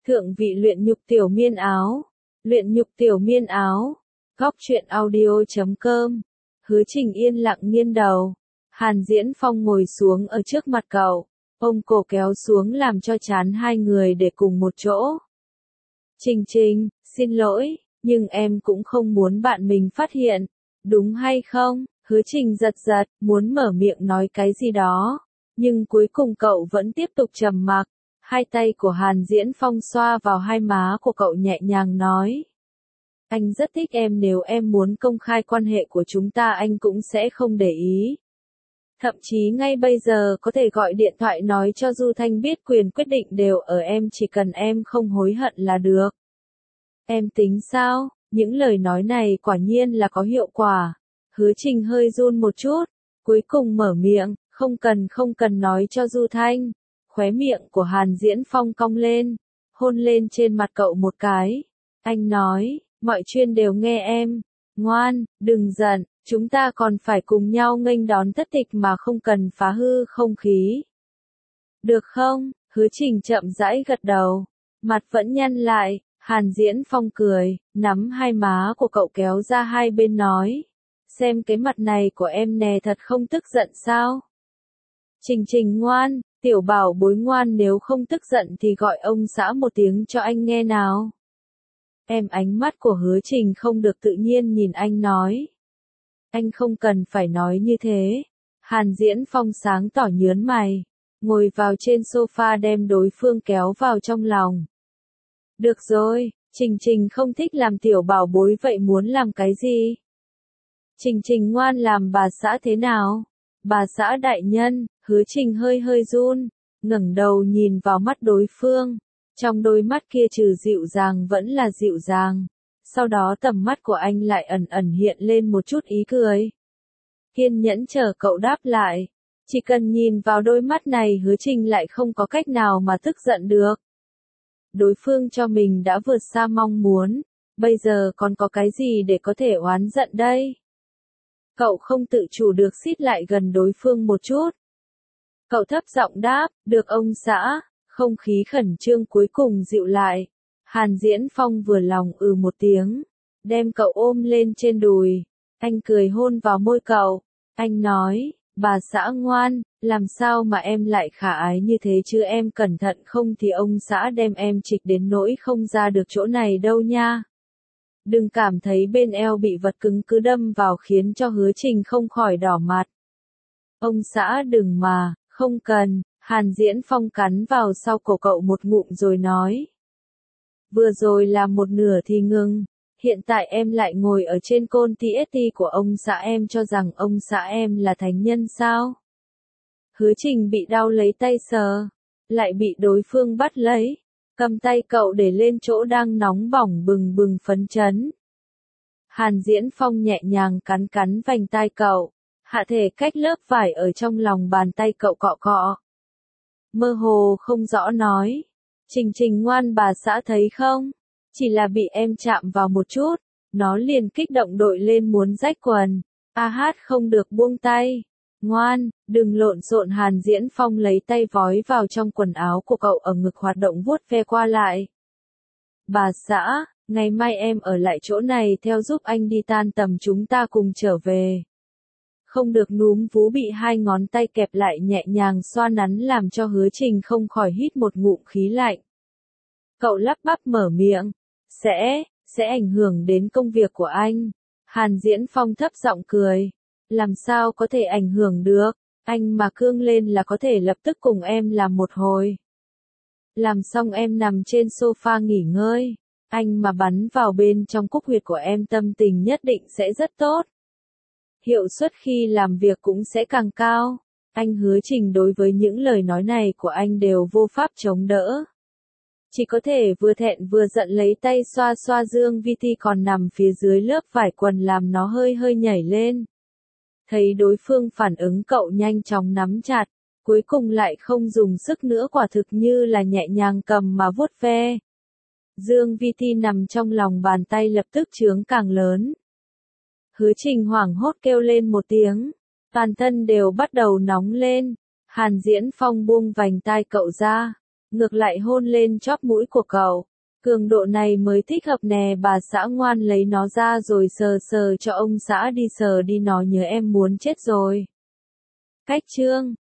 Thượng vị luyện nhục tiểu miên áo. Luyện nhục tiểu miên áo. Góc truyện audio.com. Hứa Trình yên lặng nghiêng đầu. Hàn Diễn Phong ngồi xuống ở trước mặt cậu. Ông cổ kéo xuống làm cho chán hai người để cùng một chỗ. Trình, xin lỗi, nhưng em cũng không muốn bạn mình phát hiện. Đúng hay không? Hứa Trình giật, muốn mở miệng nói cái gì đó. Nhưng cuối cùng cậu vẫn tiếp tục trầm mặc. Hai tay của Hàn Diễn Phong xoa vào hai má của cậu nhẹ nhàng nói. Anh rất thích em, nếu em muốn công khai quan hệ của chúng ta anh cũng sẽ không để ý. Thậm chí ngay bây giờ có thể gọi điện thoại nói cho Du Thanh biết quyền quyết định đều ở em, chỉ cần em không hối hận là được. Em tính sao? Những lời nói này quả nhiên là có hiệu quả. Hứa Trình hơi run một chút, cuối cùng mở miệng, không cần nói cho Du Thanh. Khóe miệng của Hàn Diễn Phong cong lên, hôn lên trên mặt cậu một cái. Anh nói, mọi chuyện đều nghe em. Ngoan, đừng giận, chúng ta còn phải cùng nhau nghênh đón thất tịch mà không cần phá hư không khí. Được không? Hứa Trình chậm rãi gật đầu, mặt vẫn nhăn lại. Hàn Diễn Phong cười, nắm hai má của cậu kéo ra hai bên nói. Xem cái mặt này của em nè, thật không tức giận sao? Trình ngoan, tiểu bảo bối ngoan, nếu không tức giận thì gọi ông xã một tiếng cho anh nghe nào. Em. Ánh mắt của Hứa Trình không được tự nhiên nhìn anh nói. Anh không cần phải nói như thế. Hàn Diễn Phong sáng tỏ nhớn mày, ngồi vào trên sofa đem đối phương kéo vào trong lòng. Được rồi, Trình không thích làm tiểu bảo bối vậy muốn làm cái gì? Trình ngoan, làm bà xã thế nào? Bà xã đại nhân. Hứa Trình hơi run, ngẩng đầu nhìn vào mắt đối phương. Trong đôi mắt kia trừ dịu dàng vẫn là dịu dàng. Sau đó tầm mắt của anh lại ẩn hiện lên một chút ý cười. Kiên nhẫn chờ cậu đáp lại. Chỉ cần nhìn vào đôi mắt này Hứa Trình lại không có cách nào mà tức giận được. Đối phương cho mình đã vượt xa mong muốn, bây giờ còn có cái gì để có thể oán giận đây? Cậu không tự chủ được xít lại gần đối phương một chút. Cậu thấp giọng đáp, được ông xã. Không khí khẩn trương cuối cùng dịu lại. Hàn Diễn Phong vừa lòng một tiếng, đem cậu ôm lên trên đùi. Anh cười hôn vào môi cậu. Anh nói, bà xã ngoan, làm sao mà em lại khả ái như thế chứ, em cẩn thận không thì ông xã đem em trịch đến nỗi không ra được chỗ này đâu nha. Đừng cảm thấy bên eo bị vật cứng cứ đâm vào khiến cho Hứa Trình không khỏi đỏ mặt. Ông xã đừng mà, không cần. Hàn Diễn Phong cắn vào sau cổ cậu một ngụm rồi nói. Vừa rồi làm một nửa thì ngừng, hiện tại em lại ngồi ở trên côn TST của ông xã, em cho rằng ông xã em là thánh nhân sao? Hứa Trình bị đau lấy tay sờ, lại bị đối phương bắt lấy, cầm tay cậu để lên chỗ đang nóng bỏng bừng phấn chấn. Hàn Diễn Phong nhẹ nhàng cắn vành tai cậu, hạ thể cách lớp vải ở trong lòng bàn tay cậu cọ cọ. Mơ hồ không rõ nói, Trình ngoan, bà xã thấy không? Chỉ là bị em chạm vào một chút, nó liền kích động đội lên muốn rách quần. Không được buông tay. Ngoan, đừng lộn xộn. Hàn Diễn Phong lấy tay vói vào trong quần áo của cậu, ở ngực hoạt động vuốt ve qua lại. Bà xã, ngày mai em ở lại chỗ này theo giúp anh đi, tan tầm chúng ta cùng trở về. Không được núm vú bị hai ngón tay kẹp lại nhẹ nhàng xoa nắn làm cho Hứa Trình không khỏi hít một ngụm khí lạnh. Cậu lắp bắp mở miệng. Sẽ ảnh hưởng đến công việc của anh. Hàn Diễn Phong thấp giọng cười. Làm sao có thể ảnh hưởng được, anh mà cương lên là có thể lập tức cùng em làm một hồi. Làm xong em nằm trên sofa nghỉ ngơi, anh mà bắn vào bên trong cúc huyệt của em tâm tình nhất định sẽ rất tốt. Hiệu suất khi làm việc cũng sẽ càng cao. Anh Hứa Trình đối với những lời nói này của anh đều vô pháp chống đỡ. Chỉ có thể vừa thẹn vừa giận lấy tay xoa xoa Dương Vi Ti còn nằm phía dưới lớp vải quần làm nó hơi nhảy lên. Thấy đối phương phản ứng cậu nhanh chóng nắm chặt, cuối cùng lại không dùng sức nữa, quả thực như là nhẹ nhàng cầm mà vuốt ve. Dương Vi Ti nằm trong lòng bàn tay lập tức trướng càng lớn. Hứa Trình hoảng hốt kêu lên một tiếng, toàn thân đều bắt đầu nóng lên. Hàn Diễn Phong buông vành tai cậu ra, ngược lại hôn lên chóp mũi của cậu. Cường độ này mới thích hợp nè, bà xã ngoan lấy nó ra rồi sờ sờ cho ông xã đi, sờ đi, nó nhớ em muốn chết rồi. Cách chương